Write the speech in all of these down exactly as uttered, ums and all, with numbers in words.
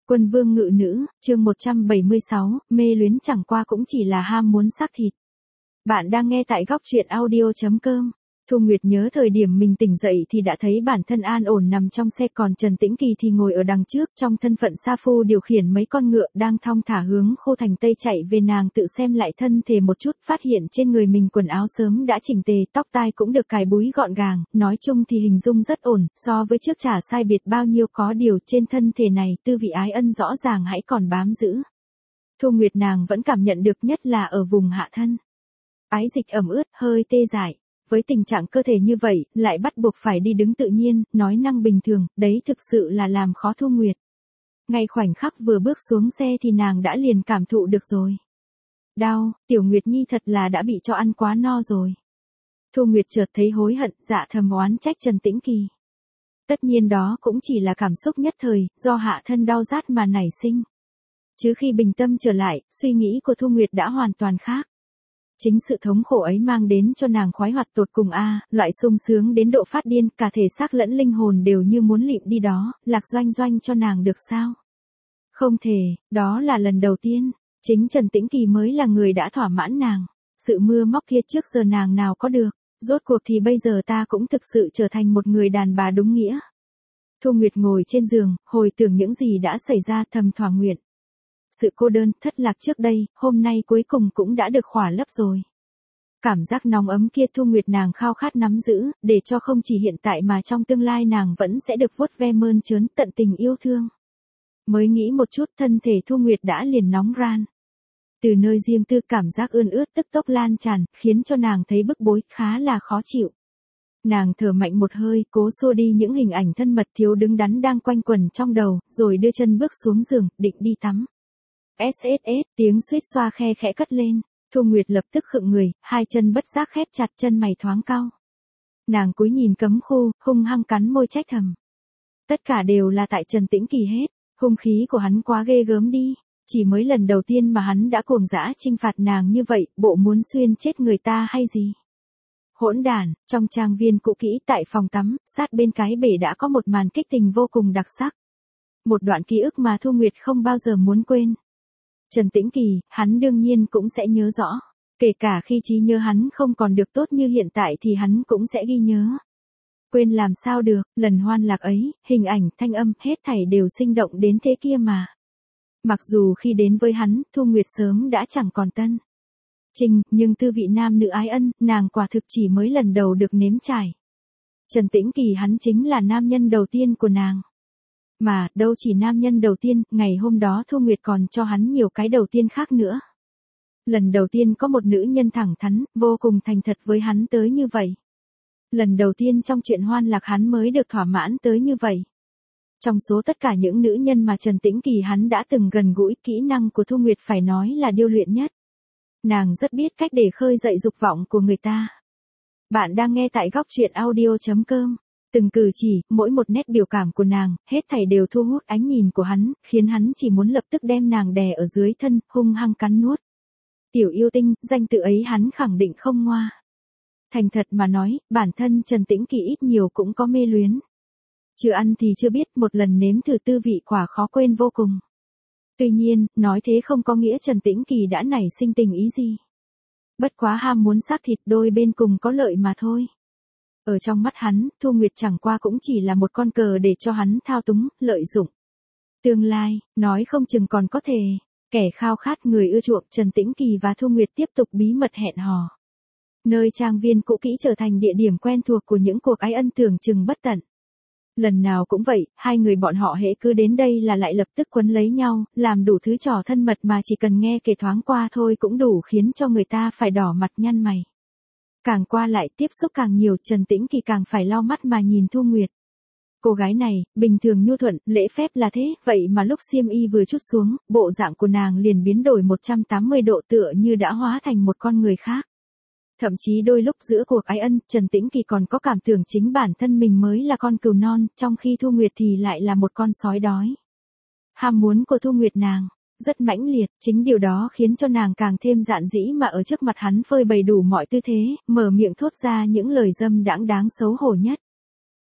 Quân vương ngự nữ, chương một trăm bảy mươi sáu, mê luyến chẳng qua cũng chỉ là ham muốn xác thịt. Bạn đang nghe tại góc truyện audio chấm com. Thu Nguyệt nhớ thời điểm mình tỉnh dậy thì đã thấy bản thân an ổn nằm trong xe, còn Trần Tĩnh Kỳ thì ngồi ở đằng trước trong thân phận sa phu điều khiển mấy con ngựa đang thong thả hướng khu thành Tây chạy về. Nàng tự xem lại thân thể một chút, phát hiện trên người mình quần áo sớm đã chỉnh tề, tóc tai cũng được cài búi gọn gàng, nói chung thì hình dung rất ổn, so với trước chả sai biệt bao nhiêu. Có điều trên thân thể này tư vị ái ân rõ ràng hãy còn bám giữ. Thu Nguyệt nàng vẫn cảm nhận được, nhất là ở vùng hạ thân. Ái dịch ẩm ướt, hơi tê dại. Với tình trạng cơ thể như vậy, lại bắt buộc phải đi đứng tự nhiên, nói năng bình thường, đấy thực sự là làm khó Thu Nguyệt. Ngay khoảnh khắc vừa bước xuống xe thì nàng đã liền cảm thụ được rồi. Đau, Tiểu Nguyệt Nhi thật là đã bị cho ăn quá no rồi. Thu Nguyệt chợt thấy hối hận, dạ thầm oán trách Trần Tĩnh Kỳ. Tất nhiên đó cũng chỉ là cảm xúc nhất thời, do hạ thân đau rát mà nảy sinh. Chứ khi bình tâm trở lại, suy nghĩ của Thu Nguyệt đã hoàn toàn khác. Chính sự thống khổ ấy mang đến cho nàng khoái hoạt tột cùng a, à, loại sung sướng đến độ phát điên, cả thể xác lẫn linh hồn đều như muốn lịm đi đó, Lạc Doanh Doanh cho nàng được sao? Không thể, đó là lần đầu tiên, chính Trần Tĩnh Kỳ mới là người đã thỏa mãn nàng. Sự mưa móc kia trước giờ nàng nào có được, rốt cuộc thì bây giờ ta cũng thực sự trở thành một người đàn bà đúng nghĩa. Thu Nguyệt ngồi trên giường, hồi tưởng những gì đã xảy ra, thầm thỏa nguyện. Sự cô đơn, thất lạc trước đây, hôm nay cuối cùng cũng đã được khỏa lấp rồi. Cảm giác nóng ấm kia Thu Nguyệt nàng khao khát nắm giữ, để cho không chỉ hiện tại mà trong tương lai nàng vẫn sẽ được vuốt ve mơn trớn, tận tình yêu thương. Mới nghĩ một chút, thân thể Thu Nguyệt đã liền nóng ran. Từ nơi riêng tư cảm giác ươn ướt tức tốc lan tràn, khiến cho nàng thấy bức bối, khá là khó chịu. Nàng thở mạnh một hơi, cố xua đi những hình ảnh thân mật thiếu đứng đắn đang quanh quẩn trong đầu, rồi đưa chân bước xuống giường, định đi tắm. ét ét ét, tiếng suýt xoa khe khẽ cất lên. Thu Nguyệt lập tức khựng người, hai chân bất giác khép chặt, chân mày thoáng cau. Nàng cúi nhìn cấm khu, hung hăng cắn môi trách thầm. Tất cả đều là tại Trần Tĩnh Kỳ hết, hung khí của hắn quá ghê gớm đi, chỉ mới lần đầu tiên mà hắn đã cuồng dã chinh phạt nàng như vậy, bộ muốn xuyên chết người ta hay gì? Hỗn đản, trong trang viên cũ kỹ tại phòng tắm, sát bên cái bể đã có một màn kích tình vô cùng đặc sắc. Một đoạn ký ức mà Thu Nguyệt không bao giờ muốn quên. Trần Tĩnh Kỳ, hắn đương nhiên cũng sẽ nhớ rõ. Kể cả khi trí nhớ hắn không còn được tốt như hiện tại thì hắn cũng sẽ ghi nhớ. Quên làm sao được, lần hoan lạc ấy, hình ảnh, thanh âm, hết thảy đều sinh động đến thế kia mà. Mặc dù khi đến với hắn, Thu Nguyệt sớm đã chẳng còn tân trình, nhưng tư vị nam nữ ái ân, nàng quả thực chỉ mới lần đầu được nếm trải. Trần Tĩnh Kỳ hắn chính là nam nhân đầu tiên của nàng. Mà, đâu chỉ nam nhân đầu tiên, ngày hôm đó Thu Nguyệt còn cho hắn nhiều cái đầu tiên khác nữa. Lần đầu tiên có một nữ nhân thẳng thắn, vô cùng thành thật với hắn tới như vậy. Lần đầu tiên trong chuyện hoan lạc hắn mới được thỏa mãn tới như vậy. Trong số tất cả những nữ nhân mà Trần Tĩnh Kỳ hắn đã từng gần gũi, kỹ năng của Thu Nguyệt phải nói là điêu luyện nhất. Nàng rất biết cách để khơi dậy dục vọng của người ta. Bạn đang nghe tại góc truyện audio chấm com. Từng cử chỉ, mỗi một nét biểu cảm của nàng, hết thảy đều thu hút ánh nhìn của hắn, khiến hắn chỉ muốn lập tức đem nàng đè ở dưới thân, hung hăng cắn nuốt. Tiểu yêu tinh, danh tự ấy hắn khẳng định không ngoa. Thành thật mà nói, bản thân Trần Tĩnh Kỳ ít nhiều cũng có mê luyến. Chưa ăn thì chưa biết, một lần nếm thử tư vị quả khó quên vô cùng. Tuy nhiên, nói thế không có nghĩa Trần Tĩnh Kỳ đã nảy sinh tình ý gì. Bất quá ham muốn xác thịt, đôi bên cùng có lợi mà thôi. Ở trong mắt hắn, Thu Nguyệt chẳng qua cũng chỉ là một con cờ để cho hắn thao túng, lợi dụng. Tương lai, nói không chừng còn có thể, kẻ khao khát người ưa chuộng. Trần Tĩnh Kỳ và Thu Nguyệt tiếp tục bí mật hẹn hò. Nơi trang viên cũ kỹ trở thành địa điểm quen thuộc của những cuộc ái ân tưởng chừng bất tận. Lần nào cũng vậy, hai người bọn họ hễ cứ đến đây là lại lập tức quấn lấy nhau, làm đủ thứ trò thân mật mà chỉ cần nghe kể thoáng qua thôi cũng đủ khiến cho người ta phải đỏ mặt nhăn mày. Càng qua lại tiếp xúc càng nhiều, Trần Tĩnh Kỳ càng phải lau mắt mà nhìn Thu Nguyệt. Cô gái này, bình thường nhu thuận, lễ phép là thế, vậy mà lúc xiêm y vừa trút xuống, bộ dạng của nàng liền biến đổi một trăm tám mươi độ, tựa như đã hóa thành một con người khác. Thậm chí đôi lúc giữa cuộc ái ân, Trần Tĩnh Kỳ còn có cảm tưởng chính bản thân mình mới là con cừu non, trong khi Thu Nguyệt thì lại là một con sói đói. Ham muốn của Thu Nguyệt nàng rất mãnh liệt, chính điều đó khiến cho nàng càng thêm dạn dĩ mà ở trước mặt hắn phơi bày đủ mọi tư thế, mở miệng thốt ra những lời dâm đãng đáng xấu hổ nhất.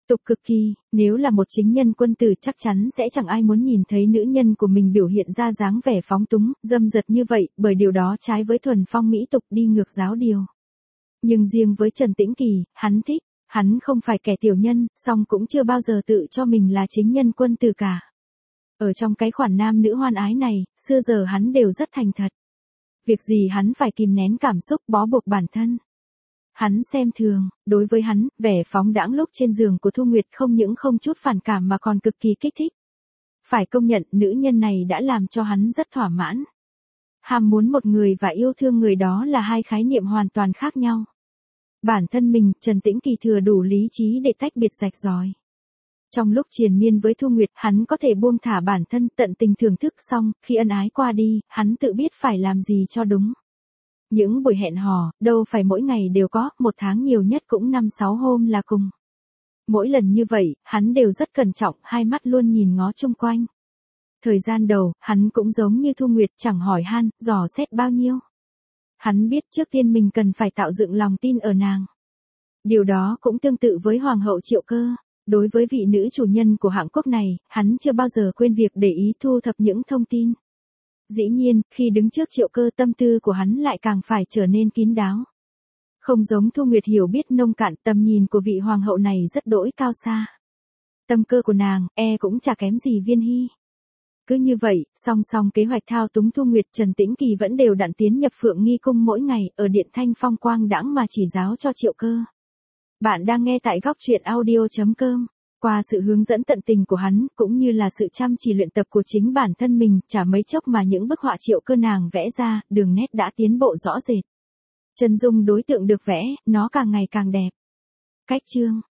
Tục cực kỳ, nếu là một chính nhân quân tử chắc chắn sẽ chẳng ai muốn nhìn thấy nữ nhân của mình biểu hiện ra dáng vẻ phóng túng, dâm dật như vậy, bởi điều đó trái với thuần phong mỹ tục đi ngược giáo điều. Nhưng riêng với Trần Tĩnh Kỳ, hắn thích, hắn không phải kẻ tiểu nhân, song cũng chưa bao giờ tự cho mình là chính nhân quân tử cả. Ở trong cái khoản nam nữ hoan ái này, xưa giờ hắn đều rất thành thật. Việc gì hắn phải kìm nén cảm xúc bó buộc bản thân. Hắn xem thường, đối với hắn, vẻ phóng đãng lúc trên giường của Thu Nguyệt không những không chút phản cảm mà còn cực kỳ kích thích. Phải công nhận nữ nhân này đã làm cho hắn rất thỏa mãn. Ham muốn một người và yêu thương người đó là hai khái niệm hoàn toàn khác nhau. Bản thân mình, Trần Tĩnh Kỳ thừa đủ lý trí để tách biệt rạch ròi. Trong lúc triền miên với Thu Nguyệt, hắn có thể buông thả bản thân tận tình thưởng thức xong, khi ân ái qua đi, hắn tự biết phải làm gì cho đúng. Những buổi hẹn hò, đâu phải mỗi ngày đều có, một tháng nhiều nhất cũng năm sáu hôm là cùng. Mỗi lần như vậy, hắn đều rất cẩn trọng, hai mắt luôn nhìn ngó chung quanh. Thời gian đầu, hắn cũng giống như Thu Nguyệt, chẳng hỏi han, dò xét bao nhiêu. Hắn biết trước tiên mình cần phải tạo dựng lòng tin ở nàng. Điều đó cũng tương tự với Hoàng hậu Triệu Cơ. Đối với vị nữ chủ nhân của hạng quốc này, hắn chưa bao giờ quên việc để ý thu thập những thông tin. Dĩ nhiên, khi đứng trước Triệu Cơ tâm tư của hắn lại càng phải trở nên kín đáo. Không giống Thu Nguyệt hiểu biết nông cạn, tầm nhìn của vị hoàng hậu này rất đỗi cao xa. Tâm cơ của nàng, e cũng chả kém gì Viên Hy. Cứ như vậy, song song kế hoạch thao túng Thu Nguyệt, Trần Tĩnh Kỳ vẫn đều đặn tiến nhập Phượng Nghi Cung mỗi ngày, ở điện thanh phong quang đãng mà chỉ giáo cho Triệu Cơ. Bạn đang nghe tại góc truyện audio.com. Qua sự hướng dẫn tận tình của hắn, cũng như là sự chăm chỉ luyện tập của chính bản thân mình, chả mấy chốc mà những bức họa Triệu Cơ nàng vẽ ra, đường nét đã tiến bộ rõ rệt. Chân dung đối tượng được vẽ, nó càng ngày càng đẹp. Cách chương,